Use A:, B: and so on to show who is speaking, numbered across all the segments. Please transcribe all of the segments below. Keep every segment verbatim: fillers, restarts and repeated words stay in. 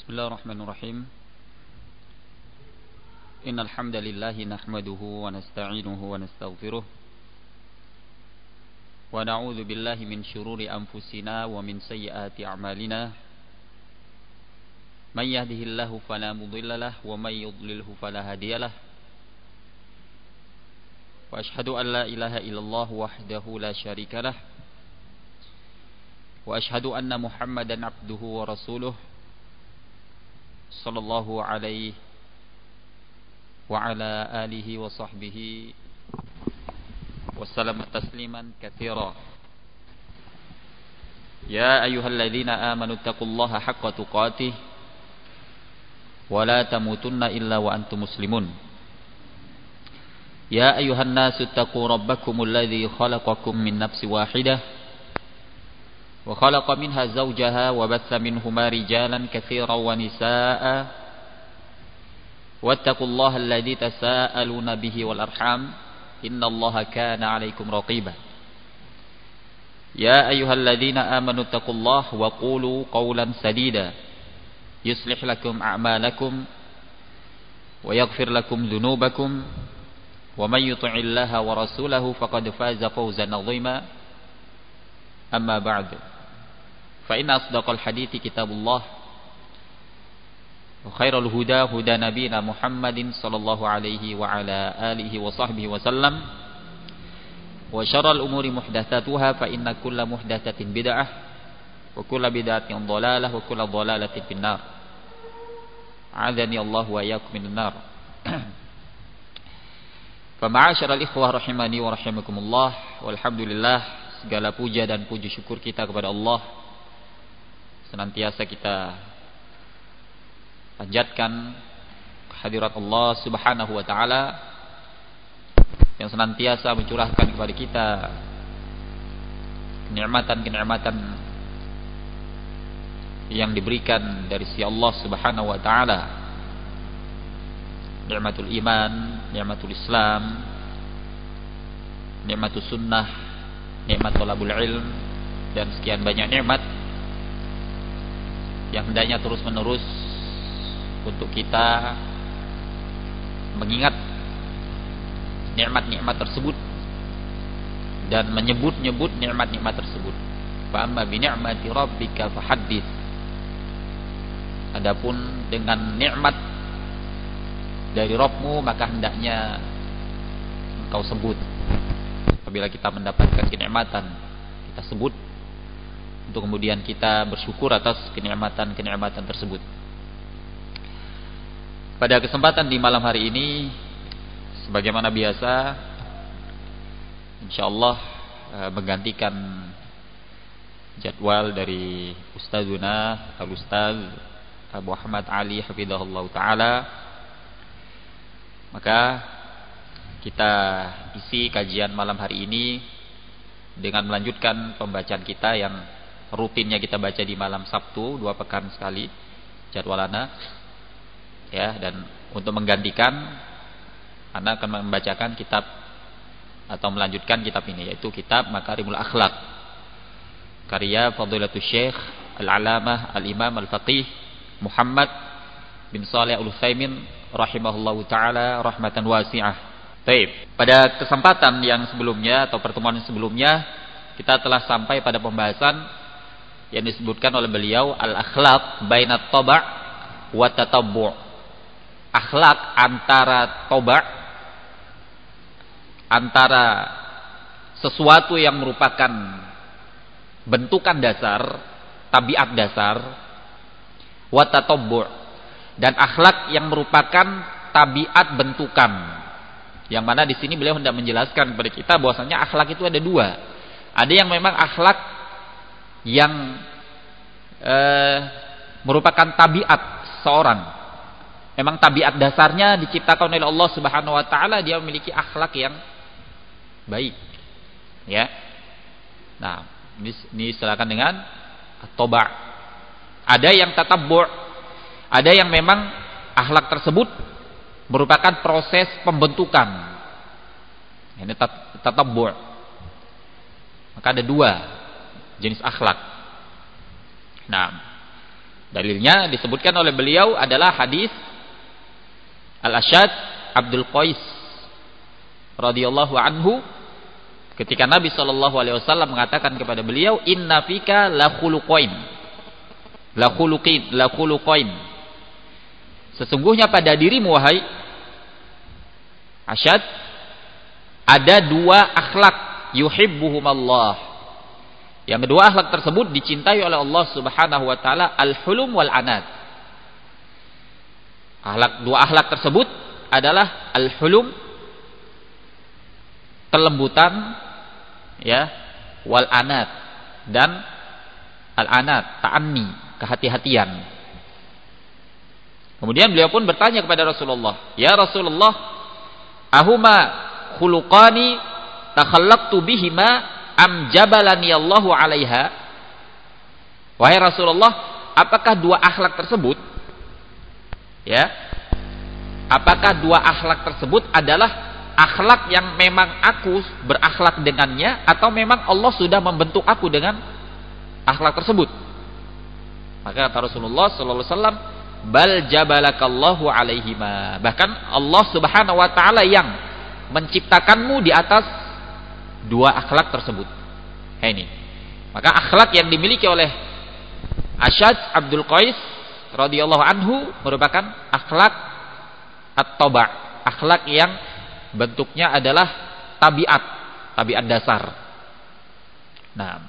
A: Bismillahirrahmanirrahim. Innal hamdalillah nahmaduhu wa nasta'inuhu wa nastaghfiruh wa na'udzu billahi min shururi anfusina wa min sayyiati a'malina. May yahdihillahu fala mudilla lahu wa may yudlilhu fala hadiyalah. Wa asyhadu an la ilaha illallah wahdahu la syarikalah. Wa asyhadu anna Muhammadan abduhu wa rasuluh sallallahu alaihi wa ala alihi wa sahbihi wa sallam tasliman katsira. Ya ayyuhalladzina amanu taqullaha haqqa tuqatih wa la tamutunna illa wa antum muslimun. Ya ayyuhan nasu taqu rabbakumul ladzi khalaqakum min nafsin wahidah wa khalaqa minha zawjaha wa batha minhuma rijalan katsiran wa nisaa'a wattaqullaha alladzi tasaaluna bihi wal arham innallaha kana 'alaikum raqiba. Ya ayyuhalladzina amanu taqullaha wa qulu qawlan sadida yuslih lakum a'malakum wa yaghfir lakum dhunubakum wa may yuti'illaha wa rasulahu faqad faza fawzan 'azima. Amma ba'du. Fa inna asdaqal hadithi kitabullah wa khairal huda huda nabiyina Muhammadin sallallahu alaihi wa ala alihi wa sahbihi wa sallam wa syarral umuri muhdatsatuha fa inna kulla muhdatsatin bid'ah wa kulla bid'atin dhalalah wa kulla dhalalatin finnar. A'adzani Allah wa iyyakum minan nar. Fa ma'asyiral ikhwah rahimani wa rahimakumullah, walhamdulillah, segala puja dan puji syukur kita kepada Allah senantiasa kita panjatkan kehadirat Allah Subhanahu wa taala yang senantiasa mencurahkan kepada kita kenikmatan-kenikmatan yang diberikan dari sisi Allah Subhanahu wa taala. Nikmatul iman, nikmatul Islam, nikmatul sunnah, nikmat thalabul ilm, dan sekian banyak nikmat yang hendaknya terus menerus untuk kita mengingat nikmat-nikmat tersebut dan menyebut-nyebut nikmat-nikmat tersebut. Fa amma bi ni'mati rabbika fahaddits. Adapun dengan nikmat dari Rabbmu maka hendaknya engkau sebut. Apabila kita mendapatkan kenikmatan, kita sebut untuk kemudian kita bersyukur atas kenikmatan-kenikmatan tersebut. Pada kesempatan di malam hari ini, sebagaimana biasa, insyaallah menggantikan jadwal dari Ustazuna Al-Ustaz Abu Ahmad Ali hafizahullah taala, maka kita isi kajian malam hari ini dengan melanjutkan pembacaan kita yang rutinnya kita baca di malam Sabtu dua pekan sekali jadwalana, ya, dan untuk menggantikan Anda akan membacakan kitab atau melanjutkan kitab ini, yaitu kitab Makarimul Akhlak karya Fadilatul Syekh Al-Alamah Al-Imam Al-Faqih Muhammad bin Shalih Al-Utsaimin rahimahullahu taala rahmatan wasi'ah. Baik, pada kesempatan yang sebelumnya atau pertemuan yang sebelumnya kita telah sampai pada pembahasan yang disebutkan oleh beliau al-akhlaq bainat taba' wa tatabbu'. Akhlak antara toba', antara sesuatu yang merupakan bentukan dasar, tabiat dasar, wa tatabbu', dan akhlak yang merupakan tabiat bentukan. Yang mana di sini beliau hendak menjelaskan kepada kita bahwasanya akhlak itu ada dua. Ada yang memang akhlak yang eh, merupakan tabiat seorang. Memang tabiat dasarnya diciptakan oleh Allah Subhanahu wa taala, dia memiliki akhlak yang baik. Ya. Nah, ini, ini silakan dengan at-taba'. Ada yang tatabbu'. Ada yang memang akhlak tersebut merupakan proses pembentukan. Ini tatabbu'. Maka ada dua jenis akhlak. Nah, Dalilnya disebutkan oleh beliau adalah hadis Al-Asyad Abdul Qais radhiyallahu anhu, ketika Nabi sallallahu alaihi wasallam mengatakan kepada beliau, "Inna fika la khuluqain." La khuluqin, la khuluqain. Sesungguhnya pada dirimu wahai Asyad ada dua akhlak yuhibbuhumallah. Yang kedua akhlak tersebut dicintai oleh Allah Subhanahu wa taala, al-hulum wal anat. Akhlak dua akhlak tersebut adalah al-hulum, kelembutan, ya, wal anat, dan al-anat, ta'anni, kehati-hatian. Kemudian beliau pun bertanya kepada Rasulullah, "Ya Rasulullah, ahuma khuluqani takhallaqtu bihima am jabalani Allahu 'alaiha?" Wahai Rasulullah, apakah dua akhlak tersebut, ya, apakah dua akhlak tersebut adalah akhlak yang memang aku berakhlak dengannya, atau memang Allah sudah membentuk aku dengan akhlak tersebut? Maka kata Rasulullah sallallahu alaihi wasallam, "Bal jabalakallahu 'alaihima." Bahkan Allah Subhanahu wa taala yang menciptakanmu di atas dua akhlak tersebut. Nah, ini. Maka akhlak yang dimiliki oleh Asyad Abdul Qais radhiyallahu anhu merupakan akhlak at-taba', akhlak yang bentuknya adalah tabiat, tabiat dasar. Nah,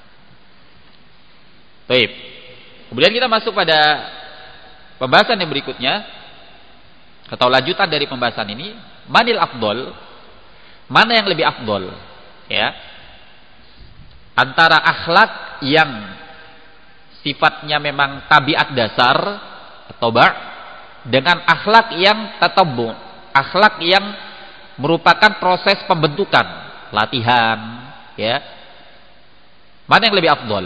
A: baik. Kemudian kita masuk pada pembahasan yang berikutnya atau lanjutan dari pembahasan ini, manil afdol, mana yang lebih afdol, ya, antara akhlak yang sifatnya memang tabiat dasar atau ba' dengan akhlak yang tatabbu, akhlak yang merupakan proses pembentukan, latihan, ya. Mana yang lebih afdol?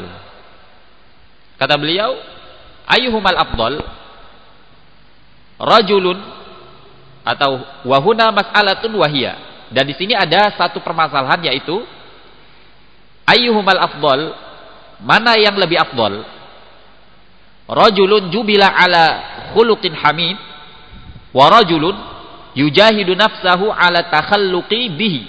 A: Kata beliau, ayyuhumal afdal? Rajulun, atau wahuna mas'alatun wahiyah. Dan di sini ada satu permasalahan, yaitu ayyuhumal afdal, mana yang lebih afdal? Rajulun jubila ala khuluqin hamid wa rajulun yujahidu nafsahu ala takhalluqi bihi.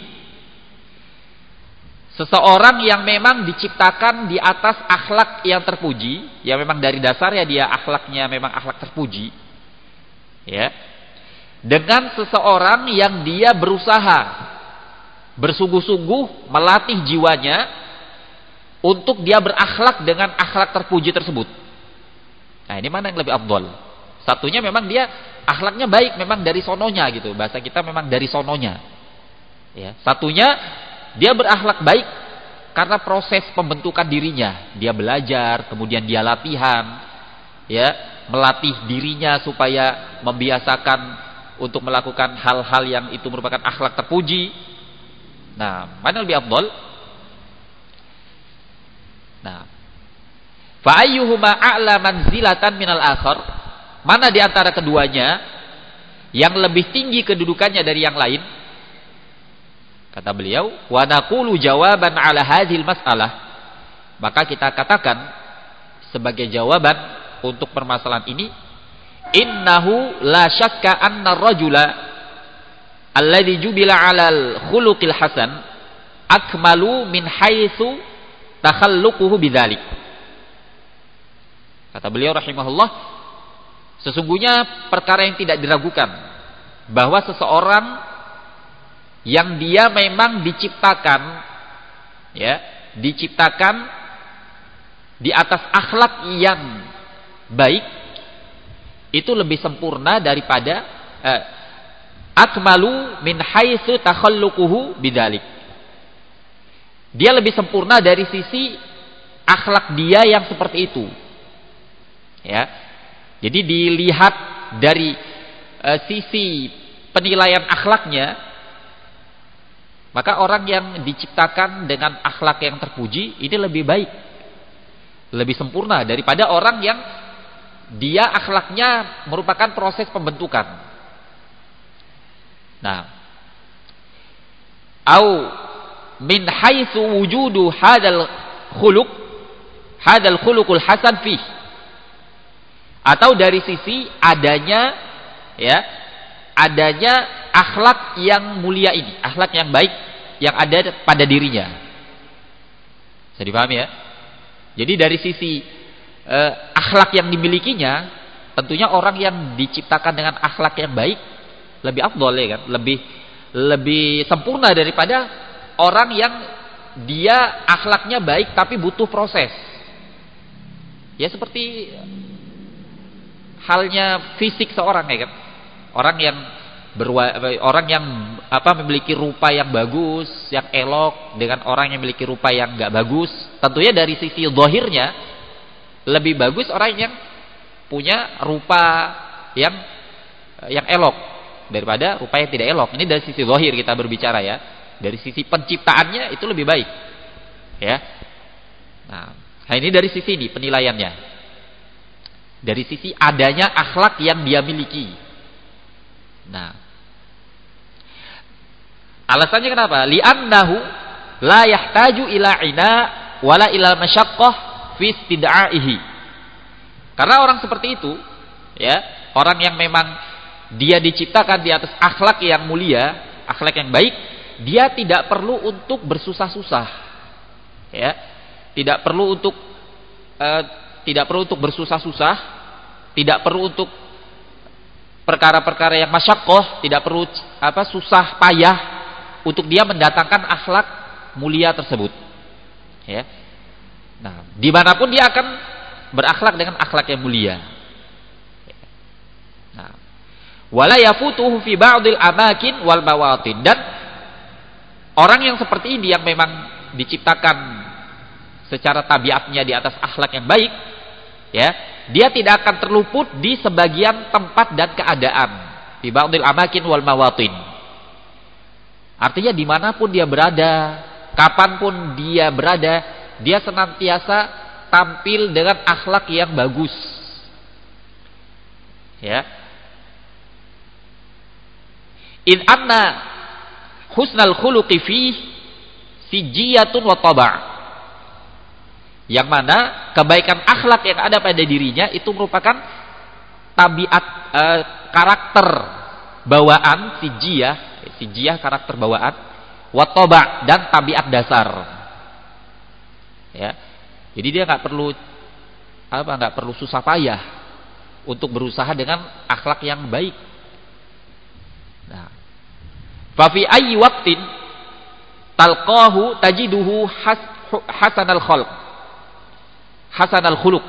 A: Seseorang yang memang diciptakan di atas akhlak yang terpuji, yang memang dari dasarnya dia akhlaknya memang akhlak terpuji, ya, dengan seseorang yang dia berusaha bersungguh-sungguh melatih jiwanya untuk dia berakhlak dengan akhlak terpuji tersebut. Nah, ini mana yang lebih afdol? Satunya memang dia akhlaknya baik, memang dari sononya gitu, bahasa kita memang dari sononya, ya. Satunya dia berakhlak baik karena proses pembentukan dirinya, dia belajar, kemudian dia latihan, ya, melatih dirinya supaya membiasakan untuk melakukan hal-hal yang itu merupakan akhlak terpuji. Nah, mana lebih afdal? Nah, fa ayyuhuma a'la manzilatan minal akhar? Mana di antara keduanya yang lebih tinggi kedudukannya dari yang lain? Kata beliau, wa naqulu jawaban ala hadhil mas'alah. Maka kita katakan sebagai jawaban untuk permasalahan ini, innahu la syakka anna ar-rajula alladhi jubila 'alal khuluqil hasan akmalu min haitsu takhalluquhu bidzalik. Kata beliau rahimahullah, sesungguhnya perkara yang tidak diragukan bahwa seseorang yang dia memang diciptakan, ya, diciptakan di atas akhlak yang baik, itu lebih sempurna daripada eh, akmalu min haitsu takhalluquhu bidzalik. Dia lebih sempurna dari sisi akhlak dia yang seperti itu, ya. Jadi dilihat dari eh, sisi penilaian akhlaknya, maka orang yang diciptakan dengan akhlak yang terpuji ini lebih baik, lebih sempurna daripada orang yang dia akhlaknya merupakan proses pembentukan. Nah, au min haitsu wujudu hadal khuluq, hadal khuluqul hasan fi, atau dari sisi adanya ya, adanya akhlak yang mulia ini, akhlak yang baik yang ada pada dirinya. Bisa dipahami ya? Jadi dari sisi eh, akhlak yang dimilikinya, tentunya orang yang diciptakan dengan akhlak yang baik lebih afdol ya kan, lebih lebih sempurna daripada orang yang dia akhlaknya baik tapi butuh proses. Ya seperti halnya fisik seorang ya kan. Orang yang berwa, orang yang apa memiliki rupa yang bagus, yang elok dengan orang yang memiliki rupa yang enggak bagus, tentunya dari sisi zahirnya lebih bagus orang yang punya rupa yang yang elok daripada rupa yang tidak elok. Ini dari sisi zahir kita berbicara ya. Dari sisi penciptaannya itu lebih baik. Ya. Nah, ini dari sisi ini penilaiannya. Dari sisi adanya akhlak yang dia miliki. Nah, alasannya kenapa? Li'annahu la yahtaju ila ina wala ila masyaqqah fi istid'aihi. Karena orang seperti itu, ya, orang yang memang dia diciptakan di atas akhlak yang mulia, akhlak yang baik, dia tidak perlu untuk bersusah-susah. Ya. Tidak perlu untuk uh, tidak perlu untuk bersusah-susah, tidak perlu untuk perkara-perkara yang masyaqqah, tidak perlu apa susah payah untuk dia mendatangkan akhlak mulia tersebut. Ya. Nah, dimanapun dia akan berakhlak dengan akhlak yang mulia. Nah, wala yafutuhu fi ba'dil amakin wal mawatin. Dan orang yang seperti ini yang memang diciptakan secara tabiatnya di atas akhlak yang baik, ya, dia tidak akan terluput di sebagian tempat dan keadaan, fi ba'dil amakin wal mawatin. Artinya dimanapun dia berada, kapanpun dia berada, dia senantiasa tampil dengan akhlak yang bagus. Ya. In anna husnal khuluqi fi sijiyatun wa taba'. Yang mana kebaikan akhlak yang ada pada dirinya itu merupakan tabiat e, karakter bawaan sijiyah, sijiyah karakter bawaan, wa taba' dan tabiat dasar. Ya. Jadi dia nggak perlu apa nggak perlu susah payah untuk berusaha dengan akhlak yang baik. Nah, fa fi ayyi waqtin talqahu tajiduhu has, hasanal khalq, hasanal khuluq.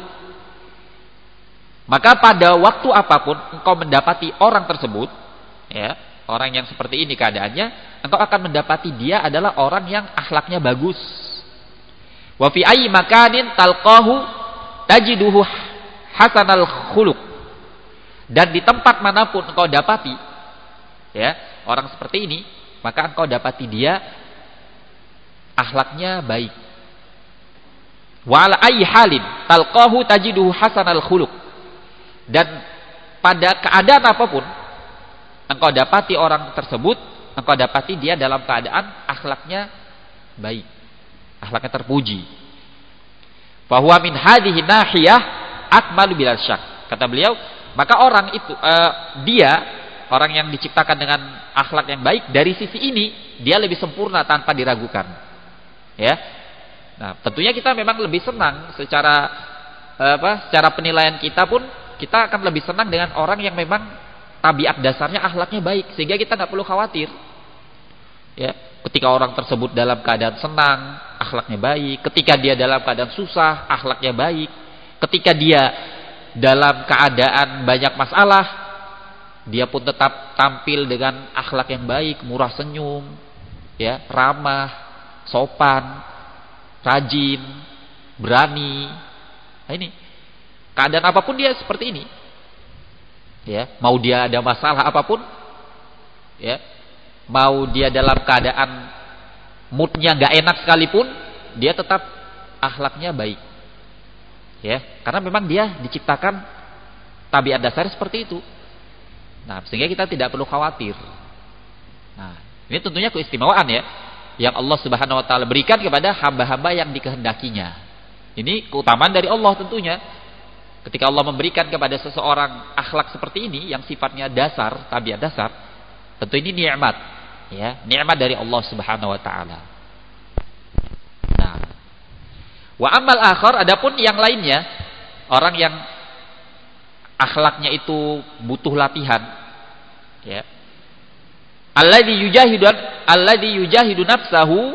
A: Maka pada waktu apapun engkau mendapati orang tersebut, ya, orang yang seperti ini keadaannya, engkau akan mendapati dia adalah orang yang akhlaknya bagus. Wa fi ayyi makanin talqahu tajiduhu hasanal khuluq. Dan di tempat manapun engkau dapati, ya, orang seperti ini, maka engkau dapati dia akhlaknya baik. Wa ala ayyi halin talqahu tajiduhu hasanal khuluq. Dan pada keadaan apapun engkau dapati orang tersebut, engkau dapati dia dalam keadaan akhlaknya baik, akhlaknya terpuji. Bahwa min hadhihi nahiyah akmalu bilal syak. Kata beliau, maka orang itu uh, dia orang yang diciptakan dengan akhlak yang baik dari sisi ini dia lebih sempurna tanpa diragukan. Ya. Nah, tentunya kita memang lebih senang secara uh, apa? Secara penilaian kita pun kita akan lebih senang dengan orang yang memang tabiat dasarnya akhlaknya baik, sehingga kita nggak perlu khawatir. Ya, ketika orang tersebut dalam keadaan senang, akhlaknya baik. Ketika dia dalam keadaan susah, akhlaknya baik. Ketika dia dalam keadaan banyak masalah, dia pun tetap tampil dengan akhlak yang baik, murah senyum, ya, ramah, sopan, rajin, berani. Nah, ini keadaan apapun dia seperti ini. Ya, mau dia ada masalah apapun, ya, mau dia dalam keadaan moodnya nggak enak sekalipun, dia tetap akhlaknya baik. Ya, karena memang dia diciptakan tabiat dasar seperti itu. Nah, sehingga kita tidak perlu khawatir. Nah, ini tentunya keistimewaan ya yang Allah Subhanahu wa taala berikan kepada hamba-hamba yang dikehendakinya. Ini keutamaan dari Allah tentunya. Ketika Allah memberikan kepada seseorang akhlak seperti ini yang sifatnya dasar, tabiat dasar, tentu ini nikmat, ya, nikmat dari Allah Subhanahu wa taala. Nah, wa amal akhar, adapun yang lainnya, orang yang akhlaknya itu butuh latihan, ya. Alladzi yujahidu alladzi yujahidu nafsahu,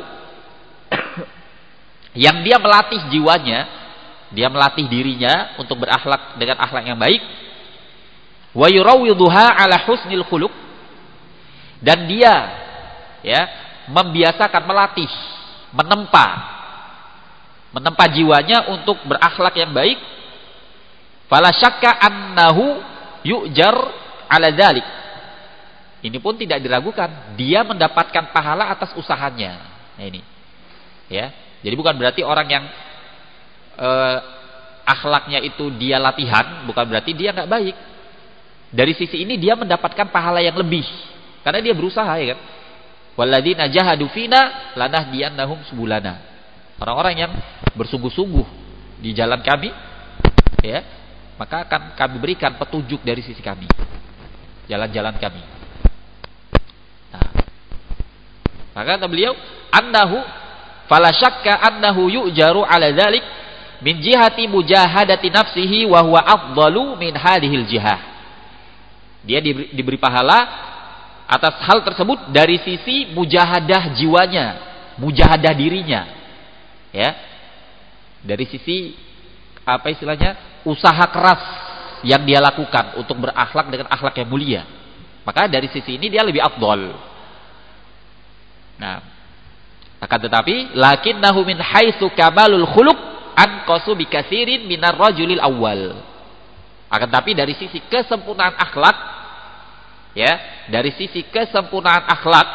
A: yang dia melatih jiwanya, dia melatih dirinya untuk berakhlak dengan akhlak yang baik. Wa yurawwidhuha ala husnil khuluq, dan dia, ya, membiasakan, melatih, menempa menempa jiwanya untuk berakhlak yang baik. Fala syakka annahu yu'jar ala dzalik. Ini pun tidak diragukan, dia mendapatkan pahala atas usahanya. Nah ini, ya. Jadi bukan berarti orang yang eh, akhlaknya itu dia latihan, bukan berarti dia nggak baik. Dari sisi ini dia mendapatkan pahala yang lebih, karena dia berusaha, ya kan. Walladzina jahadu fina lanahdiyannahum subulana. Orang-orang yang bersungguh-sungguh di jalan kami, ya, maka akan kami berikan petunjuk dari sisi kami, jalan-jalan kami. Nah, maka kata beliau, annahu fala syakka annahu yu'jaru ala dzalik min jihati mujahadati nafsihi wa huwa afdalu min hadhil jihah. Dia diberi, diberi pahala atas hal tersebut dari sisi mujahadah jiwanya, mujahadah dirinya, ya, dari sisi apa istilahnya, usaha keras yang dia lakukan untuk berakhlak dengan akhlak yang mulia. Maka dari sisi ini dia lebih afdal. Nah, akan tetapi lakinnahu min haitsu kamalul khuluq anqasu bikatsirin minar rajulil awwal. Akan tetapi dari sisi kesempurnaan akhlak, ya, dari sisi kesempurnaan akhlak,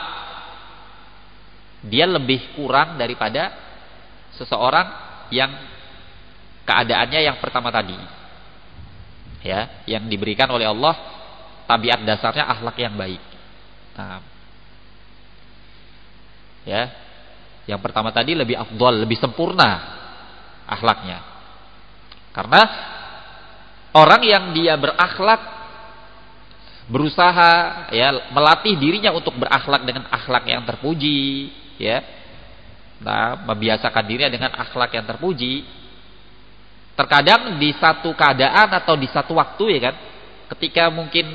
A: dia lebih kurang daripada seseorang yang keadaannya yang pertama tadi, ya, yang diberikan oleh Allah tabiat dasarnya akhlak yang baik. Nah, ya, yang pertama tadi lebih afdal, lebih sempurna akhlaknya. Karena orang yang dia berakhlak, berusaha, ya, melatih dirinya untuk berakhlak dengan akhlak yang terpuji, ya, nah, membiasakan dirinya dengan akhlak yang terpuji. Terkadang di satu keadaan atau di satu waktu, ya kan, ketika mungkin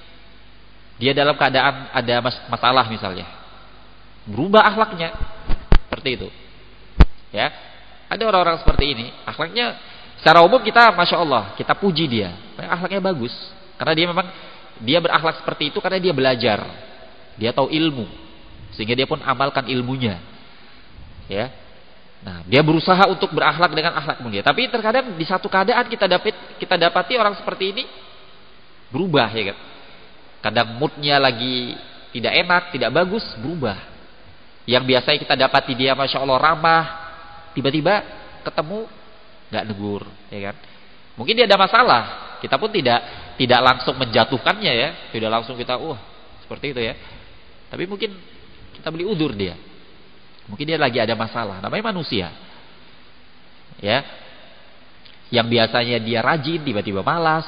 A: dia dalam keadaan ada masalah misalnya, berubah akhlaknya seperti itu, ya. Ada orang-orang seperti ini, akhlaknya secara umum kita masya Allah, kita puji dia, akhlaknya bagus, karena dia memang dia berakhlak seperti itu karena dia belajar, dia tahu ilmu, sehingga dia pun amalkan ilmunya, ya. Nah, dia berusaha untuk berakhlak dengan akhlak mulia. Tapi terkadang di satu keadaan kita dapat kita dapati orang seperti ini berubah, ya kan. Kadang moodnya lagi tidak enak, tidak bagus, berubah. Yang biasanya kita dapati dia masya Allah ramah, tiba-tiba ketemu nggak negur, ya kan. Mungkin dia ada masalah, kita pun tidak tidak langsung menjatuhkannya, ya, tidak langsung kita wah seperti itu, ya. Tapi mungkin kita beri udzur dia. Mungkin dia lagi ada masalah, namanya manusia, ya. Yang biasanya dia rajin tiba-tiba malas,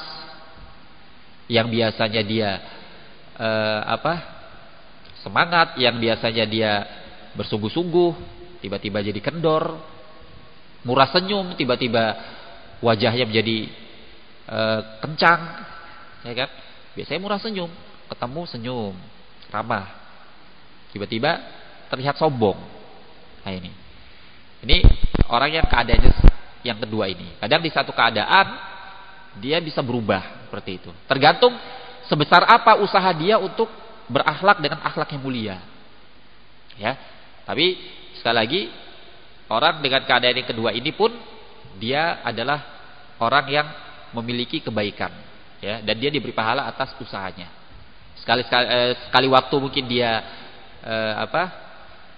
A: yang biasanya dia eh, apa semangat, yang biasanya dia bersungguh-sungguh tiba-tiba jadi kendor, murah senyum tiba-tiba wajahnya menjadi eh, kencang, ya kan. Biasanya murah senyum, ketemu senyum, ramah, tiba-tiba terlihat sombong. Nah ini, ini orang yang keadaannya yang kedua ini. Kadang di satu keadaan dia bisa berubah seperti itu. Tergantung sebesar apa usaha dia untuk berakhlak dengan akhlak yang mulia. Ya, tapi sekali lagi orang dengan keadaan yang kedua ini pun dia adalah orang yang memiliki kebaikan, ya, dan dia diberi pahala atas usahanya. Sekali sekali, eh, sekali waktu mungkin dia eh, apa?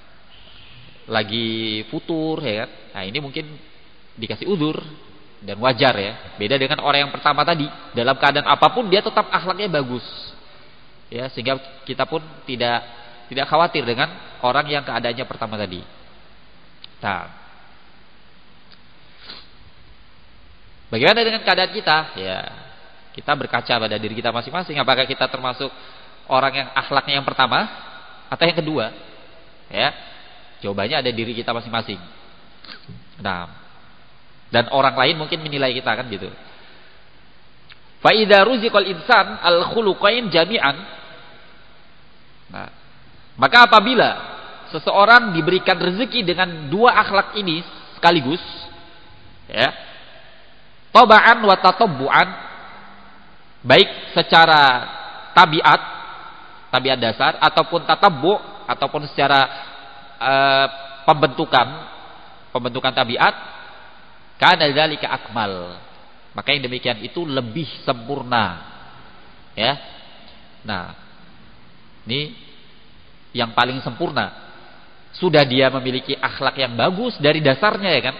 A: lagi futur, ya kan. Nah, ini mungkin dikasih udzur dan wajar, ya. Beda dengan orang yang pertama tadi, dalam keadaan apapun dia tetap akhlaknya bagus. Ya, sehingga kita pun tidak tidak khawatir dengan orang yang keadaannya pertama tadi. Nah, Bagaimana dengan keadaan kita? Ya, kita berkaca pada diri kita masing-masing. Apakah kita termasuk orang yang akhlaknya yang pertama atau yang kedua? Ya, jawabannya ada diri kita masing-masing. Nah, dan orang lain mungkin menilai kita kan gitu. Fa idza ruziqal insan al khuluqain jami'an. Nah, maka apabila seseorang diberikan rezeki dengan dua akhlak ini sekaligus, ya, taba'an wa tatabbu'an, baik secara tabiat, tabiat dasar, ataupun tatabbu', ataupun secara uh, pembentukan, pembentukan tabiat, kana dzalika akmal. Maka yang demikian itu lebih sempurna. Ya. Nah, ini yang paling sempurna. Sudah dia memiliki akhlak yang bagus dari dasarnya, ya kan?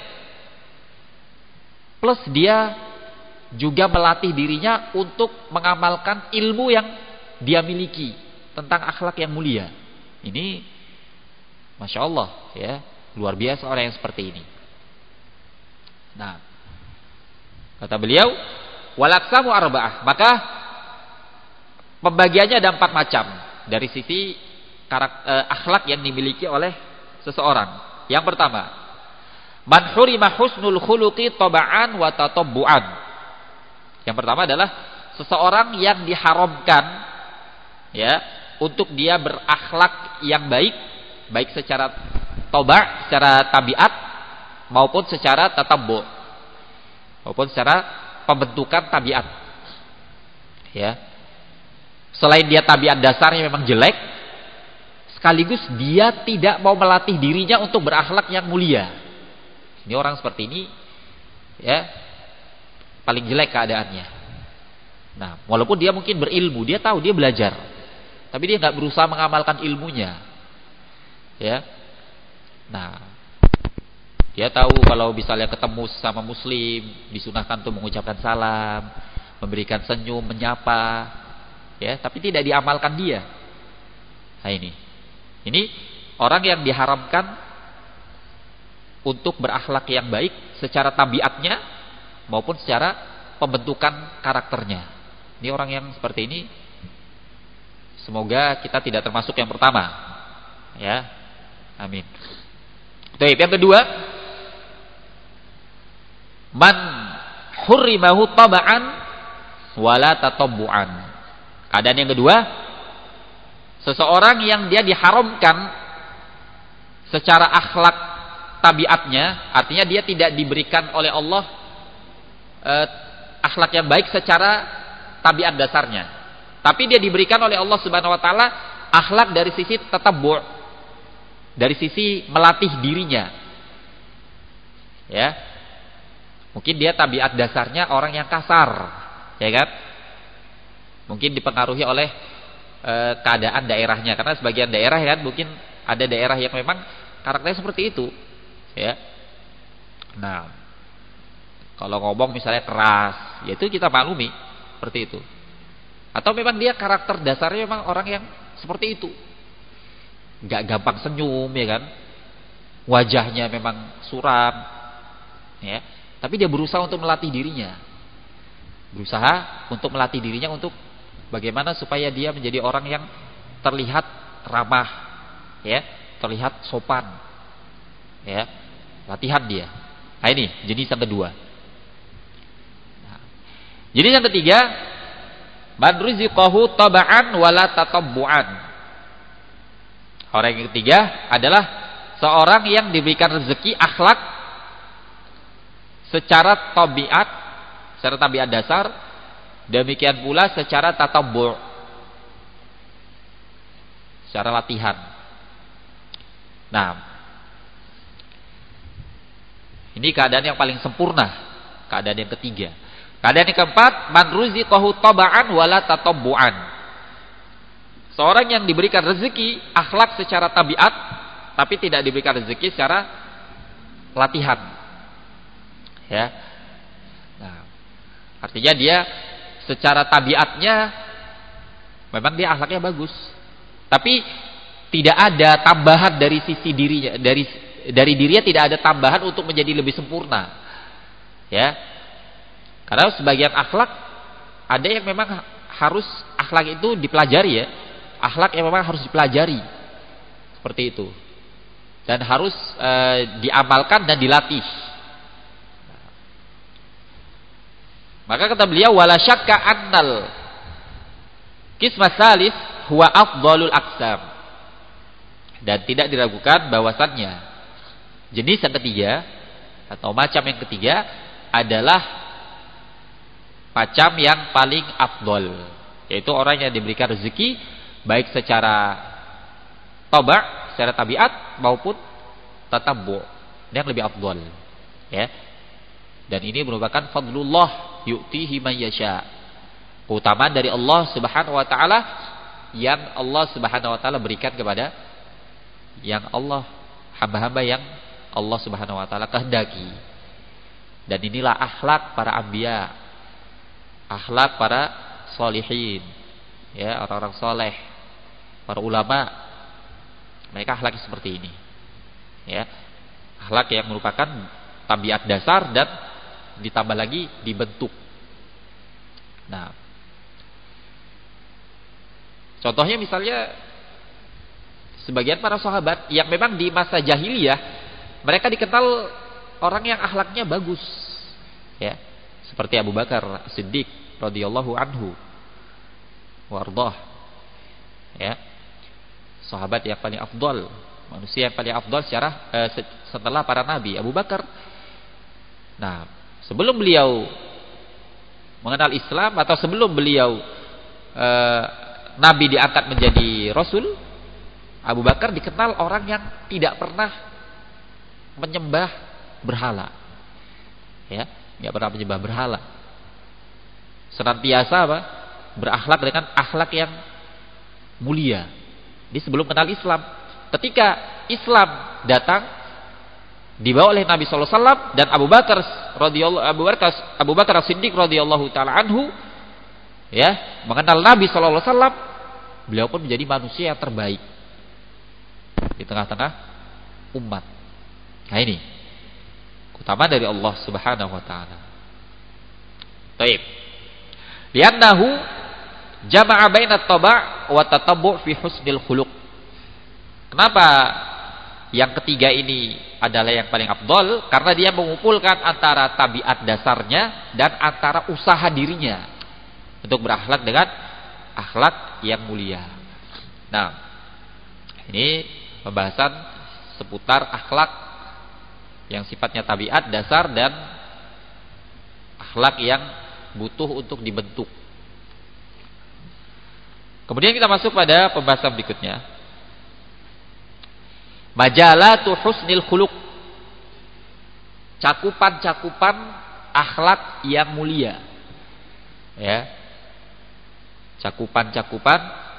A: Plus dia juga melatih dirinya untuk mengamalkan ilmu yang dia miliki tentang akhlak yang mulia. Ini Masya Allah, ya, luar biasa orang yang seperti ini. Nah, kata beliau, walaksamu arba'ah, maka pembagiannya ada empat macam dari sisi karakter, eh, akhlak yang dimiliki oleh seseorang. Yang pertama, man hurima husnul khuluqi taba'an wa tatabbu'an. Yang pertama adalah seseorang yang diharamkan, ya, untuk dia berakhlak yang baik, baik secara toba, secara tabiat, maupun secara tatabbu', maupun secara pembentukan tabiat. Ya. Selain dia tabiat dasarnya memang jelek, sekaligus dia tidak mau melatih dirinya untuk berakhlak yang mulia. Ini orang seperti ini, ya, paling jelek keadaannya. Nah, walaupun dia mungkin berilmu, dia tahu, dia belajar, tapi dia nggak berusaha mengamalkan ilmunya. Ya. Nah, dia tahu kalau misalnya ketemu sama muslim, disunahkan untuk mengucapkan salam, memberikan senyum, menyapa, ya, tapi tidak diamalkan dia. Nah, ini. Ini orang yang diharamkan untuk berakhlak yang baik secara tabiatnya maupun secara pembentukan karakternya. Ini orang yang seperti ini, semoga kita tidak termasuk yang pertama. Ya. Amin. Baik, yang kedua, man hurrimahu taba'an wala tatabbu'an. Keadaan yang kedua, seseorang yang dia diharamkan secara akhlak tabiatnya, artinya dia tidak diberikan oleh Allah eh, akhlak yang baik secara tabiat dasarnya, tapi dia diberikan oleh Allah Subhanahu wa taala akhlak dari sisi tatabbu', dari sisi melatih dirinya. Ya. Mungkin dia tabiat dasarnya orang yang kasar, ya kan? Mungkin dipengaruhi oleh e, keadaan daerahnya, karena sebagian daerah kan mungkin ada daerah yang memang karakternya seperti itu, ya. Nah, kalau ngomong misalnya keras, ya itu kita maklumi seperti itu. Atau memang dia karakter dasarnya memang orang yang seperti itu, nggak gampang senyum, ya kan? Wajahnya memang suram, ya. Tapi dia berusaha untuk melatih dirinya, berusaha untuk melatih dirinya untuk bagaimana supaya dia menjadi orang yang terlihat ramah, ya, terlihat sopan, ya, latihan dia. Nah, ini jenis yang kedua. Nah, jenis yang ketiga, man rizqahu taba'an wala tatabbu'an. Orang yang ketiga adalah seorang yang diberikan rezeki akhlak secara tabiat, secara tabiat dasar, demikian pula secara tatabbu', secara latihan. Nah, ini keadaan yang paling sempurna, keadaan yang ketiga. Keadaan yang keempat, man ruziqahu taba'an wala tatabbu'an. Seorang yang diberikan rezeki akhlak secara tabiat, tapi tidak diberikan rezeki secara latihan. Ya. Nah, artinya dia secara tabiatnya memang dia akhlaknya bagus, tapi tidak ada tambahan dari sisi dirinya, dari dari dirinya tidak ada tambahan untuk menjadi lebih sempurna. Ya. Karena sebagian akhlak ada yang memang harus akhlak itu dipelajari ya. Akhlak yang memang harus dipelajari. Seperti itu. Dan harus e, diamalkan dan dilatih. Maka kata beliau wala syakka annal qismas salis huwa afdalul aqsam. Dan tidak diragukan bahwasannya jenis yang ketiga atau macam yang ketiga adalah macam yang paling afdol, yaitu orang yang diberikan rezeki baik secara taba', secara tabiat maupun tatabbu', yang lebih afdol, ya. Dan ini merupakan fadlullah yu'tihi man yasha, keutamaan dari Allah Subhanahu wa taala yang Allah Subhanahu wa taala berikan kepada yang Allah hamba-hamba yang Allah Subhanahu wa taala kehendaki. Dan inilah akhlak para anbiya, akhlak para sholihin, ya, orang-orang soleh, para ulama, mereka akhlak seperti ini, ya, akhlak yang merupakan tabiat dasar dan ditambah lagi dibentuk. Nah, contohnya misalnya sebagian para sahabat yang memang di masa jahiliyah mereka dikenal orang yang akhlaknya bagus, ya, seperti Abu Bakar Siddiq radhiyallahu anhu wardah, ya, sahabat yang paling afdal, manusia yang paling afdal secara eh, setelah para nabi, Abu Bakar. Nah, sebelum beliau mengenal Islam atau sebelum beliau eh, nabi diangkat menjadi rasul, Abu Bakar dikenal orang yang tidak pernah menyembah berhala, ya, nggak pernah menyembah berhala, senantiasa apa? Berakhlak dengan akhlak yang mulia. Dia sebelum kenal Islam. Ketika Islam datang dibawa oleh Nabi sallallahu alaihi wasallam dan Abu Bakar radhiyallahu Abu Bakar Abu Bakar As-Siddiq radhiyallahu taala anhu, ya, mengenal Nabi sallallahu alaihi wasallam, beliau pun menjadi manusia yang terbaik di tengah-tengah umat. Nah, ini utama dari Allah Subhanahu wa taala. Baik. Li'annahu jama'a bainat taba' wa tatabbu' fi husnil khuluq. Kenapa yang ketiga ini adalah yang paling afdal? Karena dia mengumpulkan antara tabiat dasarnya dan antara usaha dirinya untuk berakhlak dengan akhlak yang mulia. Nah, ini pembahasan seputar akhlak yang sifatnya tabiat dasar dan akhlak yang butuh untuk dibentuk. Kemudian kita masuk pada pembahasan berikutnya. Majalatu husnil khuluq. Cakupan-cakupan akhlak yang mulia. Ya. Cakupan-cakupan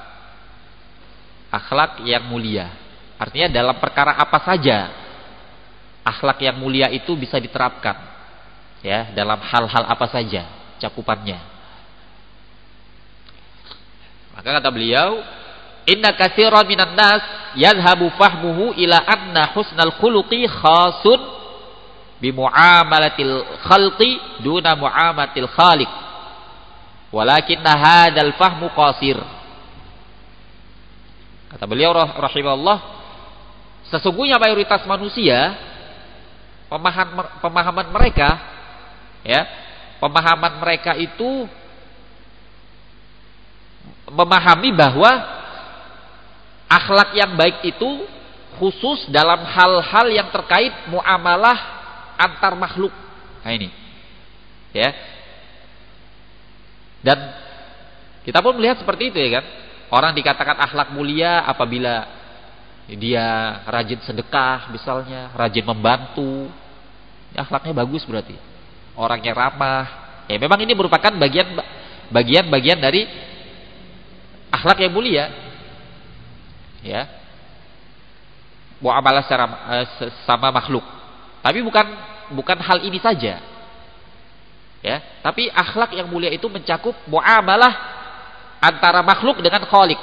A: akhlak yang mulia. Artinya dalam perkara apa saja akhlak yang mulia itu bisa diterapkan. Ya, dalam hal-hal apa saja cakupannya. Maka kata beliau, inna katsiran minan nas yadhhabu fahmuhu ila anna husnal khuluqi khasun bi muamalatil khalqi duna muamalatil khaliq. Walakinna hadzal fahmu qasir. Kata beliau rahimahullah, sesungguhnya mayoritas manusia pemahaman pemahaman mereka, ya, pemahaman mereka itu memahami bahwa akhlak yang baik itu khusus dalam hal-hal yang terkait muamalah antar makhluk. Nah ini, ya. Dan kita pun melihat seperti itu, ya kan? Orang dikatakan akhlak mulia apabila dia rajin sedekah misalnya, rajin membantu, ya, akhlaknya bagus berarti. Orangnya ramah. Ya memang ini merupakan bagian bagian-bagian dari akhlak yang mulia. Ya. Muamalah secara uh, sama makhluk. Tapi bukan bukan hal ini saja. Ya, tapi akhlak yang mulia itu mencakup muamalah antara makhluk dengan khaliq.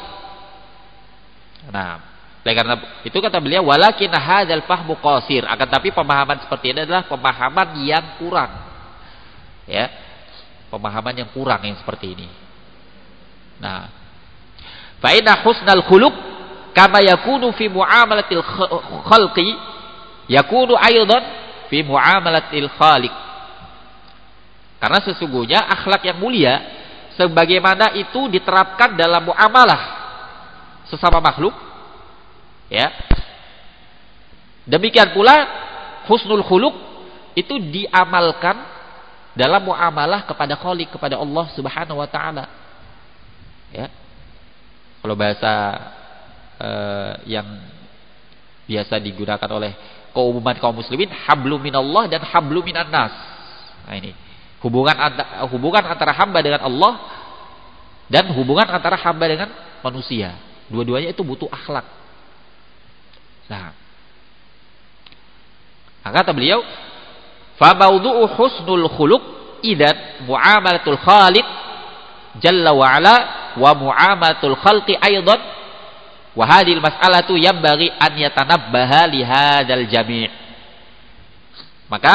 A: Nah, oleh karena itu kata beliau walakin hadzal fahmu qasir, akan tapi pemahaman seperti ini adalah pemahaman yang kurang. Ya. pemahaman yang kurang yang seperti ini. Nah, fa inna husnal khuluq kama yakunu fi muamalatil khalqi yakunu aidan fi muamalatil khaliq. Karena sesungguhnya akhlak yang mulia sebagaimana itu diterapkan dalam muamalah sesama makhluk, ya. Demikian pula husnul khuluq itu diamalkan dalam muamalah kepada Khaliq, kepada Allah Subhanahu wa taala. Ya. Kalau bahasa eh, yang biasa digunakan oleh keumuman kaum muslimin, hablum minallah dan hablum minan nas. Nah ini, hubungan antara, hubungan antara hamba dengan Allah dan hubungan antara hamba dengan manusia. Dua-duanya itu butuh akhlak. Nah, kata beliau, fa mawdu'u husnul khuluq idan muamalatul khaliq jalla wa ala wa muamalatul khalqi aidan wa hadhil mas'alatu yanbaghi an yatanabbaha li hadzal jami'. Maka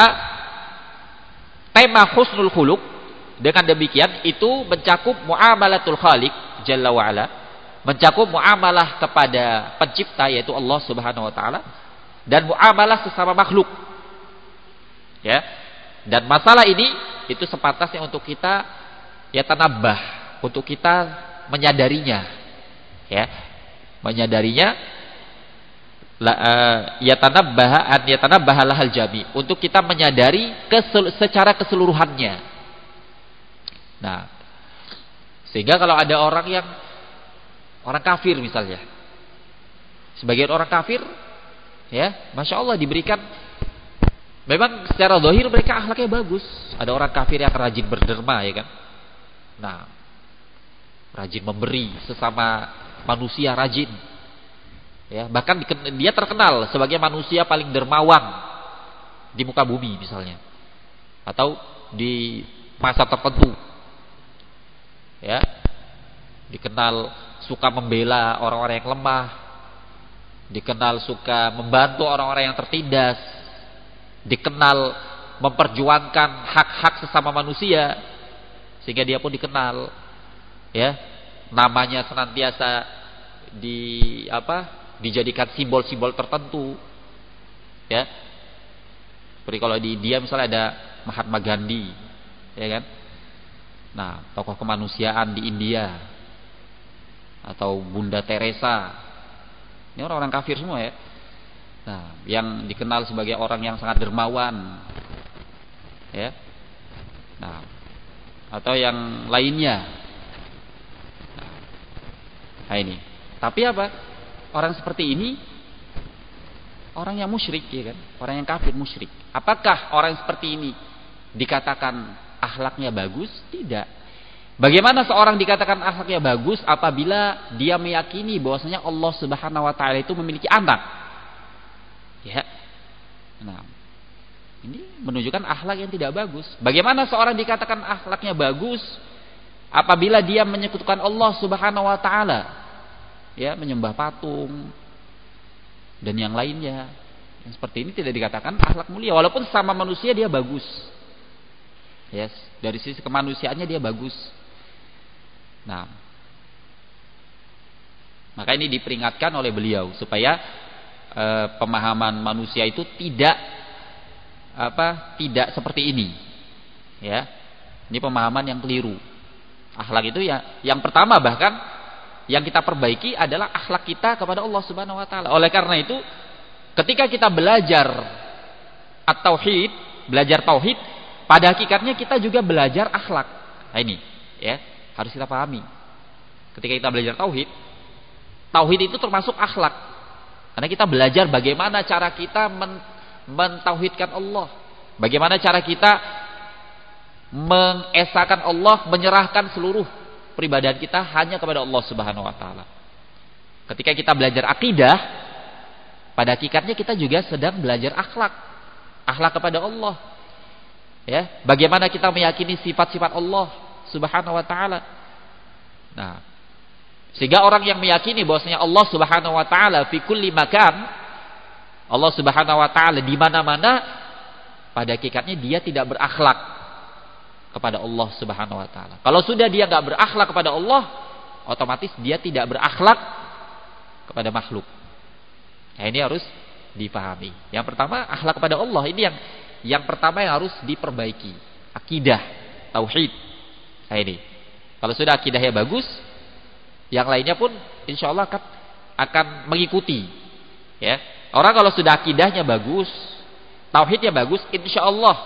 A: tema husnul khuluq dengan demikian itu mencakup muamalatul khaliq jalla wa ala, mencakup muamalah kepada pencipta yaitu Allah Subhanahu wa taala dan muamalah sesama makhluk. Ya. Dan masalah ini itu sepantasnya untuk kita ya tanabbah, untuk kita menyadarinya. Ya. Menyadarinya la uh, ya tanabbaha an ya tanabbaha lahal jami, untuk kita menyadari kesel, secara keseluruhannya. Nah, sehingga kalau ada orang yang orang kafir misalnya, sebagian orang kafir, ya, masya Allah diberikan, memang secara zahir mereka akhlaknya bagus. Ada orang kafir yang rajin berderma, ya kan? Nah, rajin memberi sesama manusia, rajin, ya, bahkan dia terkenal sebagai manusia paling dermawan di muka bumi misalnya, atau di masa tertentu, ya, dikenal suka membela orang-orang yang lemah, dikenal suka membantu orang-orang yang tertindas, dikenal memperjuangkan hak-hak sesama manusia, sehingga dia pun dikenal, ya, namanya senantiasa di apa dijadikan simbol-simbol tertentu, ya. Seperti kalau di India misalnya ada Mahatma Gandhi, ya kan? Nah, tokoh kemanusiaan di India, atau Bunda Teresa, ini orang-orang kafir semua, ya. Nah, yang dikenal sebagai orang yang sangat dermawan, ya. Nah, atau yang lainnya. Nah ini, tapi apa? Orang seperti ini orang yang musyrik, ya kan? Orang yang kafir musyrik. Apakah orang seperti ini dikatakan akhlaknya bagus? Tidak. Bagaimana seorang dikatakan akhlaknya bagus apabila dia meyakini bahwasanya Allah Subhanahu wa taala itu memiliki anak? Ya. Nah, ini menunjukkan akhlak yang tidak bagus. Bagaimana seorang dikatakan akhlaknya bagus apabila dia menyekutukan Allah Subhanahu wa taala, ya, menyembah patung dan yang lainnya. Yang seperti ini tidak dikatakan akhlak mulia, walaupun sama manusia dia bagus. Yes, dari sisi kemanusiaannya dia bagus. Nah, maka ini diperingatkan oleh beliau supaya eh, pemahaman manusia itu tidak apa? tidak seperti ini. Ya. Ini pemahaman yang keliru. Akhlak itu ya yang pertama, bahkan yang kita perbaiki adalah akhlak kita kepada Allah Subhanahu wa taala. Oleh karena itu, ketika kita belajar at-tauhid, belajar tauhid, pada hakikatnya kita juga belajar akhlak. Nah ini, ya, harus kita pahami. Ketika kita belajar tauhid, tauhid itu termasuk akhlak. Karena kita belajar bagaimana cara kita men mentauhidkan Allah. Bagaimana cara kita mengesahkan Allah, menyerahkan seluruh peribadahan kita hanya kepada Allah Subhanahu wa taala. Ketika kita belajar akidah, pada hakikatnya kita juga sedang belajar akhlak. Akhlak kepada Allah. Ya, bagaimana kita meyakini sifat-sifat Allah Subhanahu wa taala. Nah, sehingga orang yang meyakini bahwasanya Allah Subhanahu wa taala fi kulli makan, Allah Subhanahu wa taala di mana-mana, pada hakikatnya dia tidak berakhlak kepada Allah Subhanahu wa taala. Kalau sudah dia enggak berakhlak kepada Allah, otomatis dia tidak berakhlak kepada makhluk. Nah, ini harus dipahami. Yang pertama, akhlak kepada Allah. Ini yang yang pertama yang harus diperbaiki. Akidah, tauhid. Nah, ini. Kalau sudah akidahnya bagus, yang lainnya pun insya Allah akan, akan mengikuti. Ya, orang kalau sudah akidahnya bagus, tauhidnya bagus, insya Allah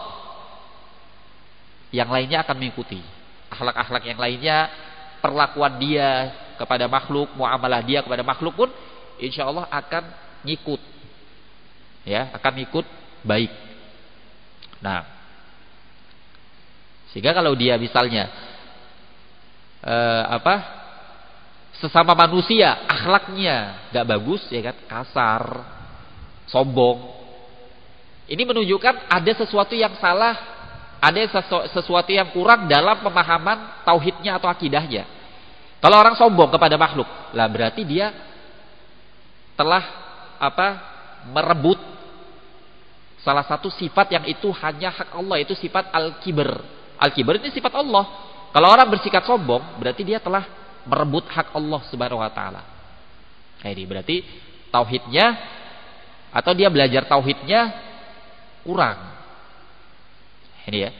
A: yang lainnya akan mengikuti. Akhlak-akhlak yang lainnya, perlakuan dia kepada makhluk, muamalah dia kepada makhluk pun insya Allah akan ngikut. Ya, akan ikut baik. Nah, sehingga kalau dia misalnya eh, apa sesama manusia akhlaknya gak bagus, ya kan, kasar, sombong, ini menunjukkan ada sesuatu yang salah, ada sesu, sesuatu yang kurang dalam pemahaman tauhidnya atau akidahnya. Kalau orang sombong kepada makhluk, lah berarti dia telah apa merebut salah satu sifat yang itu hanya hak Allah, itu sifat al-kibr. Al-kibr ini sifat Allah. Kalau orang bersikap sombong, berarti dia telah merebut hak Allah Subhanahu wa taala. Nah, ini berarti tauhidnya atau dia belajar tauhidnya kurang. Ini ya.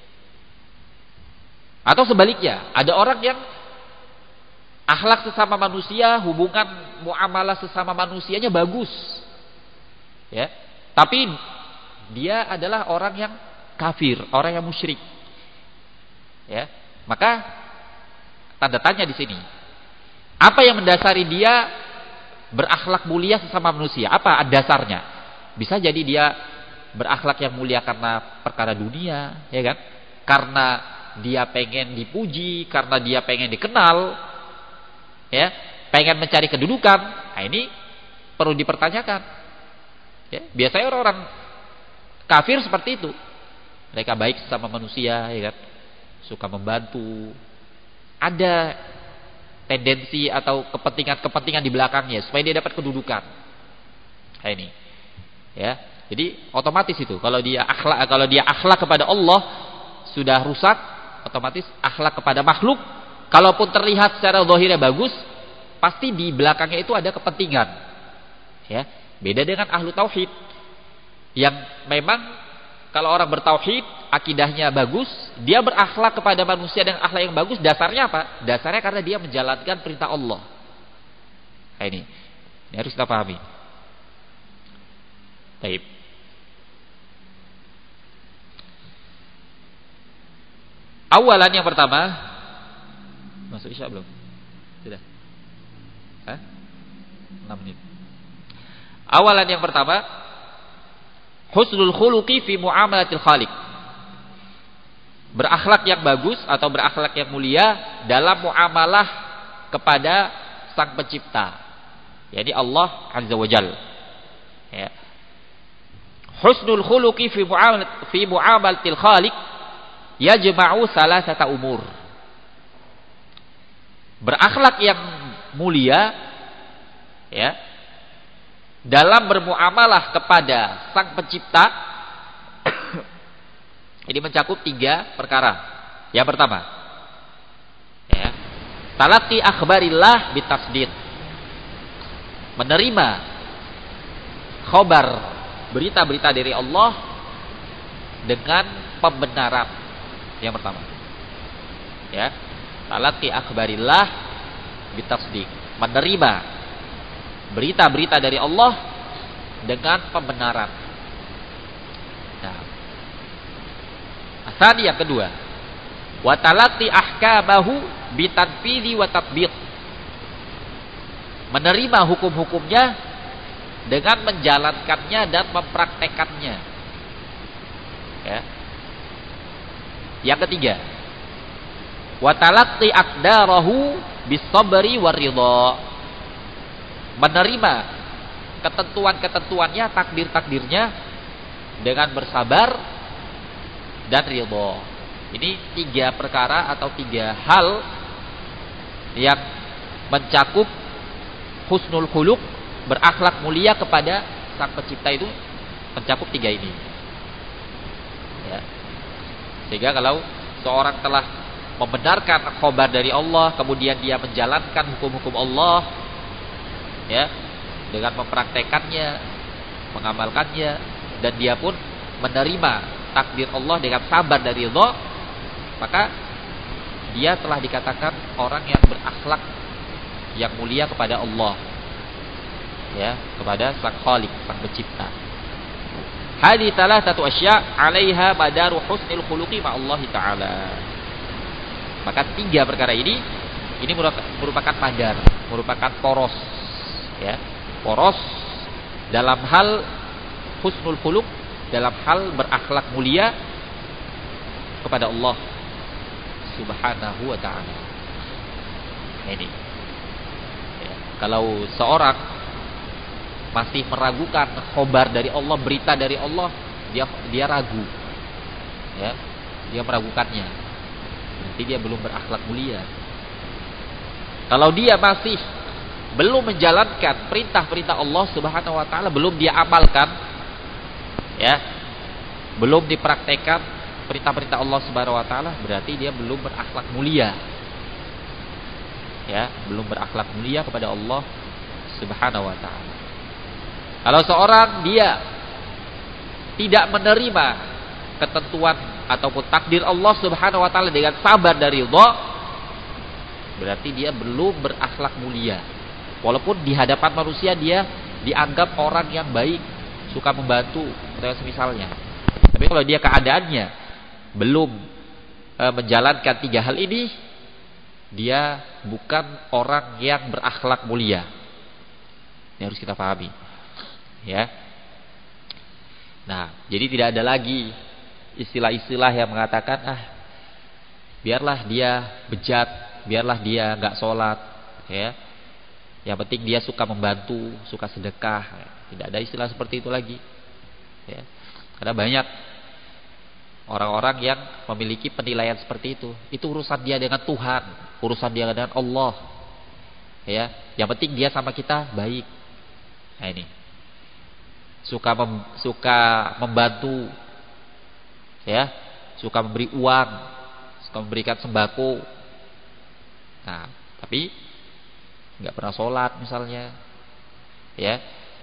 A: Atau sebaliknya, ada orang yang akhlak sesama manusia, hubungan muamalah sesama manusianya bagus. Ya. Tapi dia adalah orang yang kafir, orang yang musyrik. Ya, maka tanda tanya di sini. Apa yang mendasari dia berakhlak mulia sesama manusia? Apa dasarnya? Bisa jadi dia berakhlak yang mulia karena perkara dunia, ya kan? Karena dia pengen dipuji, karena dia pengen dikenal, ya, pengen mencari kedudukan. Nah, ini perlu dipertanyakan. Ya, biasanya orang-orang kafir seperti itu. Mereka baik sama manusia, ya kan? Suka membantu. Ada tendensi atau kepentingan-kepentingan di belakangnya supaya dia dapat kedudukan. Nah, ini. Ya. Jadi otomatis itu kalau dia akhlak kalau dia akhlak kepada Allah sudah rusak, otomatis akhlak kepada makhluk kalaupun terlihat secara zahirnya bagus, pasti di belakangnya itu ada kepentingan. Ya. Beda dengan ahlu tauhid yang memang kalau orang bertauhid, akidahnya bagus, dia berakhlak kepada manusia dengan akhlak yang bagus, dasarnya apa? Dasarnya karena dia menjalankan perintah Allah. Nah, ini. Ini harus kita pahami. Baik. Awalan yang pertama, masuk isya belum? Sudah. Hah? enam menit. Awalan yang pertama, husnul khuluqi fi muamalatil khaliq. Berakhlak yang bagus atau berakhlak yang mulia dalam muamalah kepada Sang Pencipta, yakni Allah Azza wa Jalla. Ya. Husnul khuluqi fi muamalat fi muamalatil khaliq yajma'u salasata umur. Berakhlak yang mulia, ya, dalam bermuamalah kepada Sang Pencipta ini mencakup tiga perkara. Yang pertama, ya, talaqi akhbarillah bitasdiq. Menerima khabar, berita-berita dari Allah dengan pembenaran. Yang pertama. Ya, talaqi akhbarillah bitasdiq. Menerima berita-berita dari Allah dengan pembenaran. Nah, asal yang kedua, wa talaqi ahkamahu bitanfidhi wa tatbiq. Menerima hukum-hukumnya dengan menjalankannya dan mempraktekannya. Ya. Yang ketiga, wa talaqqi aqdarahu bis-sabri war-ridha. Menerima ketentuan-ketentuannya, takdir-takdirnya dengan bersabar dan ridha. Ini tiga perkara atau tiga hal yang mencakup husnul khuluq, berakhlak mulia kepada Sang Pencipta, itu mencakup tiga ini. Ya. Sehingga kalau seorang telah membenarkan khabar dari Allah, kemudian dia menjalankan hukum-hukum Allah, ya, dengan mempraktekannya, mengamalkannya, dan dia pun menerima takdir Allah dengan sabar dari Allah, maka dia telah dikatakan orang yang berakhlak yang mulia kepada Allah, ya, kepada Sang Khalik, Sang Pencipta. Hadi thalathatu asya' 'alaiha madaru husnil khuluqi ma'allah ta'ala. Maka tiga perkara ini ini merupakan madar, merupakan poros, ya, poros dalam hal husnul khuluq, dalam hal berakhlak mulia kepada Allah Subhanahu wa ta'ala. Ini, ya, kalau seorang masih meragukan khabar dari Allah, berita dari Allah, dia dia ragu, ya, dia meragukannya, berarti dia belum berakhlak mulia. Kalau dia masih belum menjalankan perintah-perintah Allah Subhanahu wa ta'ala, belum dia amalkan, ya, belum dipraktekkan perintah-perintah Allah Subhanahu wa ta'ala, berarti dia belum berakhlak mulia, ya, belum berakhlak mulia kepada Allah Subhanahu wa ta'ala. Kalau seorang dia tidak menerima ketentuan ataupun takdir Allah Subhanahu wa ta'ala dengan sabar dari Allah, berarti dia belum berakhlak mulia. Walaupun di hadapan manusia dia dianggap orang yang baik, suka membantu atau semisalnya, tapi kalau dia keadaannya belum e, menjalankan tiga hal ini, dia bukan orang yang berakhlak mulia. Ini harus kita pahami, ya. Nah, jadi tidak ada lagi istilah-istilah yang mengatakan, ah, biarlah dia bejat, biarlah dia nggak sholat, ya, yang penting dia suka membantu, suka sedekah. Tidak ada istilah seperti itu lagi, ya. Karena banyak orang-orang yang memiliki penilaian seperti itu. Itu urusan dia dengan Tuhan, urusan dia dengan Allah, ya. Yang penting dia sama kita baik. Nah, ini suka mem, suka membantu, ya, suka memberi uang, suka memberikan sembako. Nah, tapi nggak pernah sholat misalnya, ya,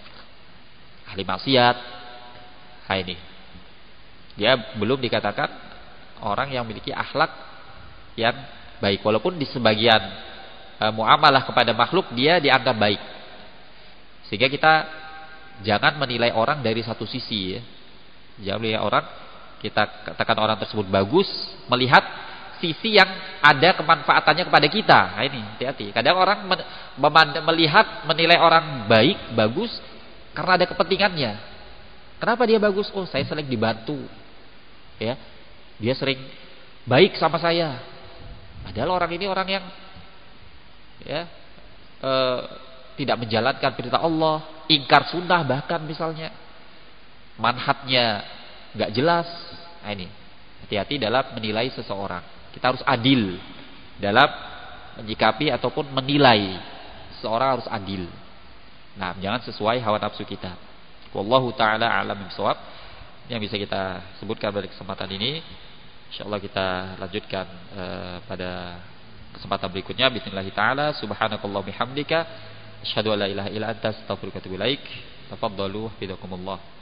A: ahli maksiat. Nah, ini dia belum dikatakan orang yang memiliki akhlak yang baik, walaupun di sebagian e, muamalah kepada makhluk dia dianggap baik. Sehingga kita jangan menilai orang dari satu sisi, ya. Jangan menilai orang, kita katakan orang tersebut bagus, melihat sisi yang ada kemanfaatannya kepada kita. Nah, ini hati-hati. Kadang orang men- melihat, menilai orang baik, bagus karena ada kepentingannya. Kenapa dia bagus? Oh, saya sering dibantu, ya, dia sering baik sama saya. Padahal orang ini orang yang, ya, e, tidak menjalankan perintah Allah, ingkar sunnah bahkan misalnya, manhatnya nggak jelas. Nah, ini hati-hati dalam menilai seseorang. Kita harus adil dalam menyikapi ataupun menilai seseorang, harus adil. Nah, jangan sesuai hawa nafsu kita. Wallahu ta'ala a'lam bishawab. Yang bisa kita sebutkan pada kesempatan ini. InsyaAllah kita lanjutkan uh, pada kesempatan berikutnya. Bismillahirrahmanirrahim. Ta'ala subhanakallah bihamdika asyhadu an la ilaha illa anta astaghfiruka wa atubu ilaik. Tafaddalu hafizakumullah.